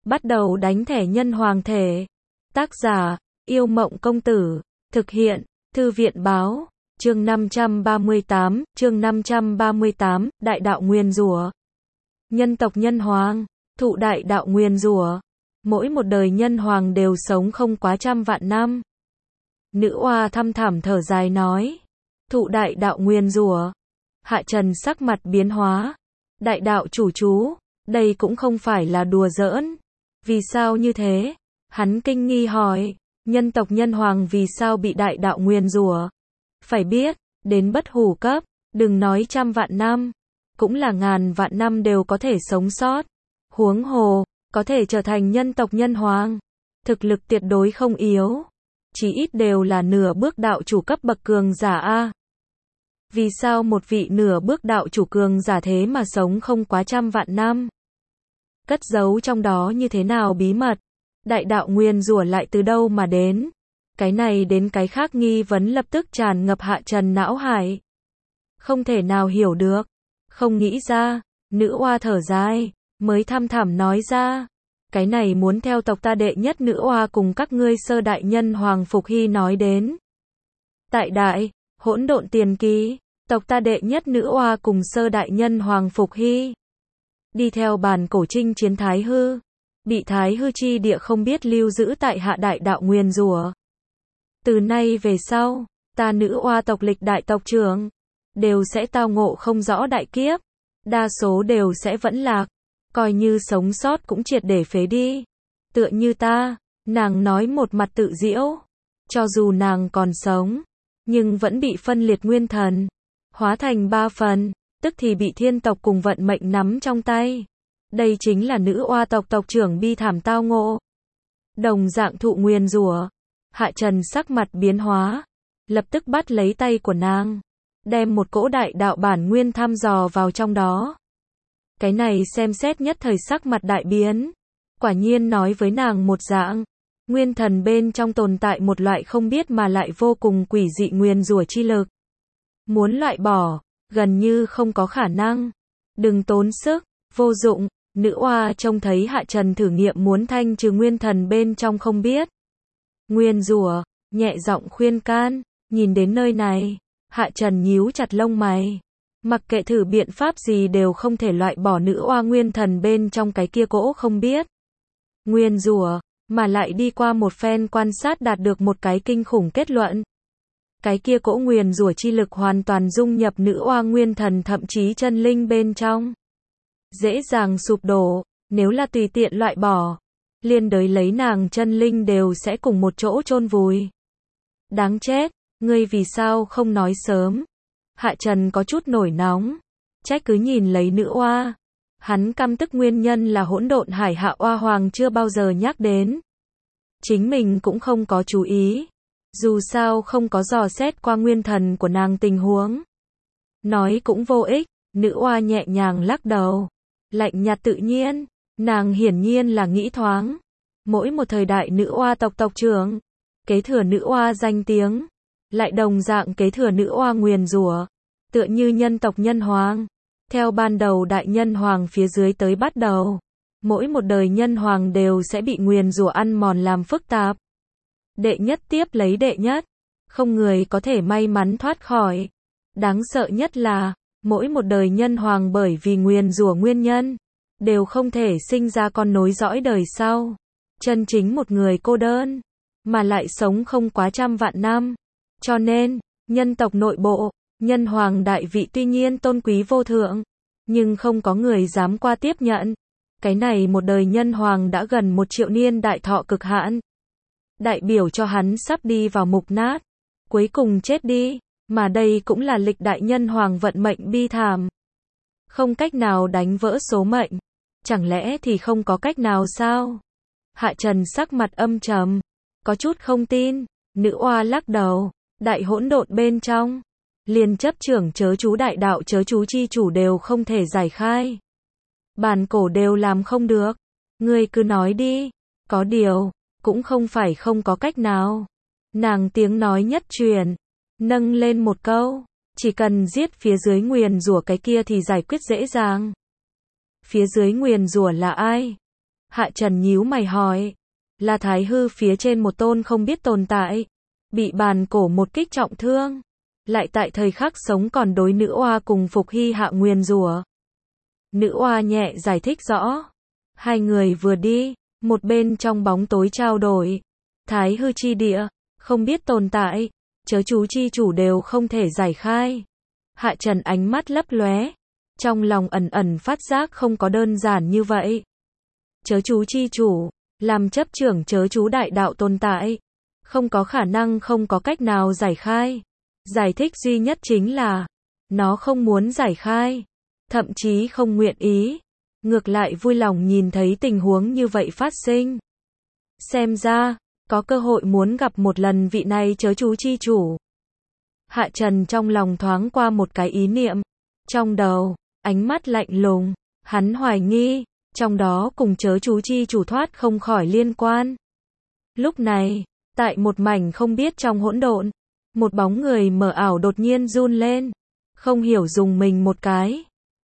Bắt đầu đánh thẻ nhân hoàng thể. Tác giả, Yêu Mộng Công Tử. Thực hiện, Thư viện Báo. Chương 538, Đại đạo nguyền rủa. Nhân tộc nhân hoàng, thụ đại đạo nguyền rủa. Mỗi một đời nhân hoàng đều sống không quá 100 vạn năm. Nữ oa thăm thẳm thở dài nói. Thụ đại đạo nguyền rủa. Hạ Trần sắc mặt biến hóa. Đại đạo chủ chú, đây cũng không phải là đùa giỡn. Vì sao như thế? Hắn kinh nghi hỏi, nhân tộc nhân hoàng vì sao bị đại đạo nguyền rủa? Phải biết, đến bất hủ cấp, đừng nói 100 vạn năm, cũng là ngàn vạn năm đều có thể sống sót. Huống hồ, có thể trở thành nhân tộc nhân hoàng, thực lực tuyệt đối không yếu, chí ít đều là nửa bước đạo chủ cấp bậc cường giả a. Vì sao một vị nửa bước đạo chủ cường giả thế mà sống không quá 100 vạn năm? Cất giấu trong đó như thế nào bí mật? Đại đạo nguyền rủa lại từ đâu mà đến? Cái này đến cái khác nghi vấn lập tức tràn ngập Hạ Trần não hải. Không thể nào hiểu được, không nghĩ ra, nữ oa thở dài, mới thăm thẳm nói ra. Cái này muốn theo tộc ta đệ nhất nữ oa cùng các ngươi sơ đại nhân hoàng Phục Hy nói đến. Tại đại, hỗn độn tiền kỳ, tộc ta đệ nhất nữ oa cùng sơ đại nhân hoàng Phục Hy. Đi theo bản cổ chinh chiến Thái Hư, bị Thái Hư chi địa không biết lưu giữ tại hạ đại đạo nguyền rủa. Từ nay về sau, ta nữ oa tộc lịch đại tộc trưởng, đều sẽ tao ngộ không rõ đại kiếp, đa số đều sẽ vẫn lạc, coi như sống sót cũng triệt để phế đi. Tựa như ta, nàng nói một mặt tự diễu, cho dù nàng còn sống, nhưng vẫn bị phân liệt nguyên thần, hóa thành 3 phần, tức thì bị thiên tộc cùng vận mệnh nắm trong tay. Đây chính là nữ oa tộc tộc trưởng bi thảm tao ngộ. Đồng dạng thụ nguyền rủa. Hạ Trần sắc mặt biến hóa, lập tức bắt lấy tay của nàng, đem một cỗ đại đạo bản nguyên thăm dò vào trong đó. Cái này xem xét nhất thời sắc mặt đại biến, quả nhiên nói với nàng một dạng, nguyên thần bên trong tồn tại một loại không biết mà lại vô cùng quỷ dị nguyền rủa chi lực. Muốn loại bỏ, gần như không có khả năng. Đừng tốn sức, vô dụng. Nữ oa trông thấy Hạ Trần thử nghiệm muốn thanh trừ nguyên thần bên trong không biết nguyền rủa, nhẹ giọng khuyên can. Nhìn đến nơi này, Hạ Trần nhíu chặt lông mày. Mặc kệ thử biện pháp gì đều không thể loại bỏ nữ oa nguyên thần bên trong cái kia cỗ không biết nguyền rủa, mà lại đi qua một phen quan sát đạt được một cái kinh khủng kết luận. Cái kia cỗ nguyền rủa chi lực hoàn toàn dung nhập nữ oa nguyên thần thậm chí chân linh bên trong. Dễ dàng sụp đổ, nếu là tùy tiện loại bỏ, liên đới lấy nàng chân linh đều sẽ cùng một chỗ chôn vùi. Đáng chết, ngươi vì sao không nói sớm? Hạ Trần có chút nổi nóng, trách cứ nhìn lấy nữ oa. Hắn căm tức nguyên nhân là hỗn độn hải hạ oa hoàng chưa bao giờ nhắc đến. Chính mình cũng không có chú ý. Dù sao không có dò xét qua nguyên thần của nàng tình huống. Nói cũng vô ích, nữ oa nhẹ nhàng lắc đầu. Lạnh nhạt tự nhiên, nàng hiển nhiên là nghĩ thoáng. Mỗi một thời đại nữ oa tộc tộc trưởng, kế thừa nữ oa danh tiếng, lại đồng dạng kế thừa nữ oa nguyền rủa, tựa như nhân tộc nhân hoàng. Theo ban đầu đại nhân hoàng phía dưới tới bắt đầu, mỗi một đời nhân hoàng đều sẽ bị nguyền rủa ăn mòn làm phức tạp. Đệ nhất tiếp lấy đệ nhất, không người có thể may mắn thoát khỏi. Đáng sợ nhất là, mỗi một đời nhân hoàng bởi vì nguyền rủa nguyên nhân, đều không thể sinh ra con nối dõi đời sau. Chân chính một người cô đơn, mà lại sống không quá 100 vạn năm. Cho nên, nhân tộc nội bộ, nhân hoàng đại vị tuy nhiên tôn quý vô thượng, nhưng không có người dám qua tiếp nhận. Cái này một đời nhân hoàng đã gần 1 triệu niên đại thọ cực hạn. Đại biểu cho hắn sắp đi vào mục nát, cuối cùng chết đi, mà đây cũng là lịch đại nhân hoàng vận mệnh bi thảm. Không cách nào đánh vỡ số mệnh, chẳng lẽ thì không có cách nào sao? Hạ Trần sắc mặt âm trầm, có chút không tin. Nữ oa lắc đầu, đại hỗn độn bên trong, liền chấp trưởng chớ chú đại đạo chớ chú chi chủ đều không thể giải khai. Bản cổ đều làm không được, ngươi cứ nói đi. Có điều, cũng không phải không có cách nào. Nàng tiếng nói nhất truyền, nâng lên một câu, chỉ cần giết phía dưới nguyền rủa cái kia thì giải quyết dễ dàng. Phía dưới nguyền rủa là ai? Hạ Trần nhíu mày hỏi. Là Thái Hư phía trên một tôn không biết tồn tại. Bị bàn cổ một kích trọng thương. Lại tại thời khắc sống còn đối nữ oa cùng Phục Hy hạ nguyền rủa. Nữ oa nhẹ giải thích rõ. Hai người vừa đi, một bên trong bóng tối trao đổi. Thái Hư chi địa, không biết tồn tại, chớ chú chi chủ đều không thể giải khai. Hạ Trần ánh mắt lấp lóe, trong lòng ẩn ẩn phát giác không có đơn giản như vậy. Chớ chú chi chủ, làm chấp trưởng chớ chú đại đạo tồn tại, không có khả năng không có cách nào giải khai. Giải thích duy nhất chính là, nó không muốn giải khai, thậm chí không nguyện ý. Ngược lại vui lòng nhìn thấy tình huống như vậy phát sinh. Xem ra, có cơ hội muốn gặp một lần vị này chớ chú chi chủ. Hạ Trần trong lòng thoáng qua một cái ý niệm. Trong đầu, ánh mắt lạnh lùng, hắn hoài nghi, trong đó cùng chớ chú chi chủ thoát không khỏi liên quan. Lúc này, tại một mảnh không biết trong hỗn độn, một bóng người mờ ảo đột nhiên run lên, không hiểu dùng mình một cái.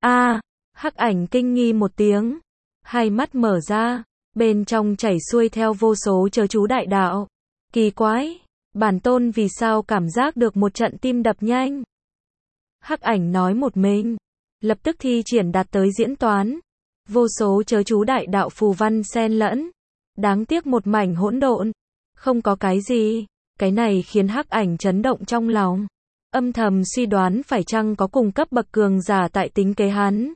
Hắc ảnh kinh nghi một tiếng, hai mắt mở ra, bên trong chảy xuôi theo vô số chớ chú đại đạo. Kỳ quái, bản tôn vì sao cảm giác được một trận tim đập nhanh? Hắc ảnh nói một mình, lập tức thi triển đạt tới diễn toán. Vô số chớ chú đại đạo phù văn xen lẫn, đáng tiếc một mảnh hỗn độn, không có cái gì. Cái này khiến Hắc ảnh chấn động trong lòng, âm thầm suy đoán phải chăng có cùng cấp bậc cường giả tại tính kế hắn.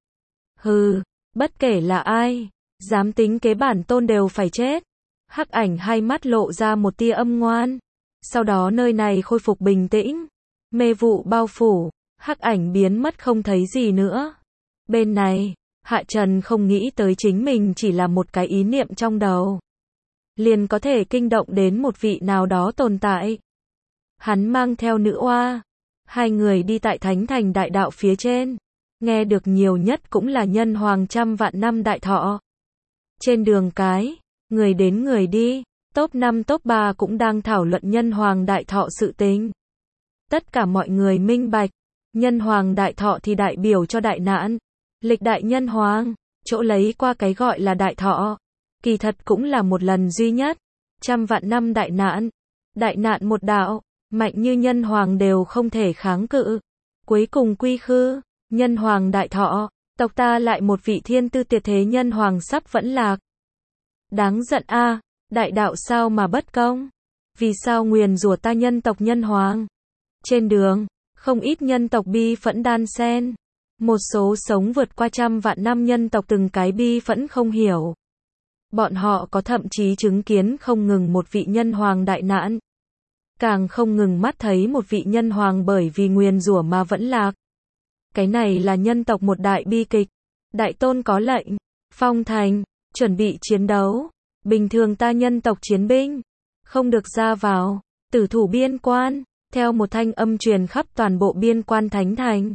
Hừ, bất kể là ai, dám tính kế bản tôn đều phải chết. Hắc ảnh hai mắt lộ ra một tia âm ngoan. Sau đó nơi này khôi phục bình tĩnh, mê vụ bao phủ, Hắc ảnh biến mất không thấy gì nữa. Bên này, Hạ Trần không nghĩ tới chính mình chỉ là một cái ý niệm trong đầu, liền có thể kinh động đến một vị nào đó tồn tại. Hắn mang theo nữ oa, hai người đi tại Thánh Thành đại đạo phía trên, nghe được nhiều nhất cũng là nhân hoàng trăm vạn năm đại thọ. Trên đường cái, người đến người đi, top 5 top 3 cũng đang thảo luận nhân hoàng đại thọ sự tình. Tất cả mọi người minh bạch, nhân hoàng đại thọ thì đại biểu cho đại nạn. Lịch đại nhân hoàng, chỗ lấy qua cái gọi là đại thọ, kỳ thật cũng là một lần duy nhất. Trăm vạn năm đại nạn một đạo, mạnh như nhân hoàng đều không thể kháng cự. Cuối cùng quy khư, nhân hoàng đại thọ, tộc ta lại một vị thiên tư tuyệt thế nhân hoàng sắp vẫn lạc. Đáng giận a, đại đạo sao mà bất công? Vì sao nguyền rủa ta nhân tộc nhân hoàng? Trên đường, không ít nhân tộc bi phẫn đan xen. Một số sống vượt qua trăm vạn năm nhân tộc từng cái bi phẫn không hiểu. Bọn họ có thậm chí chứng kiến không ngừng một vị nhân hoàng đại nạn, càng không ngừng mắt thấy một vị nhân hoàng bởi vì nguyền rủa mà vẫn lạc. Cái này là nhân tộc một đại bi kịch. Đại tôn có lệnh, phong thành, chuẩn bị chiến đấu. Bình thường ta nhân tộc chiến binh, không được ra vào, tử thủ biên quan. Theo một thanh âm truyền khắp toàn bộ biên quan Thánh Thành.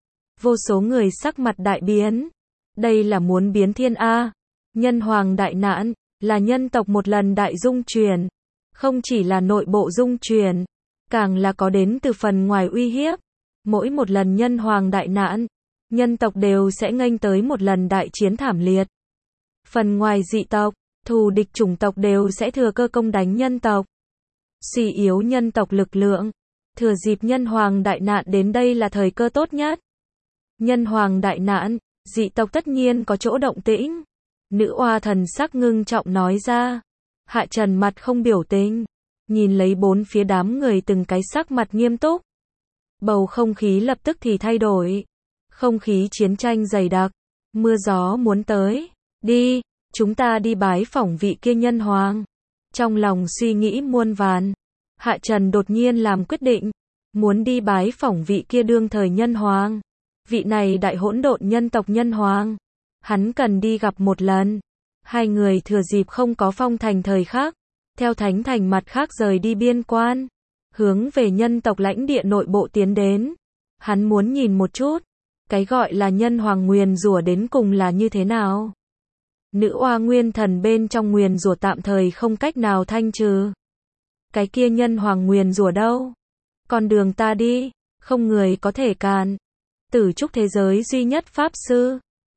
Vô số người sắc mặt đại biến. Đây là muốn biến thiên A. Nhân hoàng đại nạn, là nhân tộc một lần đại dung truyền. Không chỉ là nội bộ dung truyền, càng là có đến từ phần ngoài uy hiếp. Mỗi một lần nhân hoàng đại nạn, nhân tộc đều sẽ nghênh tới một lần đại chiến thảm liệt. Phần ngoài dị tộc, thù địch chủng tộc đều sẽ thừa cơ công đánh nhân tộc, suy yếu nhân tộc lực lượng. Thừa dịp nhân hoàng đại nạn đến đây là thời cơ tốt nhất. Nhân hoàng đại nạn, dị tộc tất nhiên có chỗ động tĩnh. Nữ oa thần sắc ngưng trọng nói ra. Hạ Trần mặt không biểu tình, nhìn lấy bốn phía đám người từng cái sắc mặt nghiêm túc. Bầu không khí lập tức thì thay đổi. Không khí chiến tranh dày đặc, mưa gió muốn tới. Đi, chúng ta đi bái phỏng vị kia nhân hoàng. Trong lòng suy nghĩ muôn vàn, Hạ Trần đột nhiên làm quyết định, muốn đi bái phỏng vị kia đương thời nhân hoàng. Vị này đại hỗn độn nhân tộc nhân hoàng, hắn cần đi gặp một lần. Hai người thừa dịp không có phong thành thời khắc, theo Thánh Thành mặt khác rời đi biên quan, hướng về nhân tộc lãnh địa nội bộ tiến đến. Hắn muốn nhìn một chút, cái gọi là nhân hoàng nguyền rủa đến cùng là như thế nào. Nữ oa nguyên thần bên trong nguyền rủa tạm thời không cách nào thanh trừ. Cái kia nhân hoàng nguyền rủa đâu? Con đường ta đi, không người có thể cản. Tử trúc thế giới duy nhất pháp sư,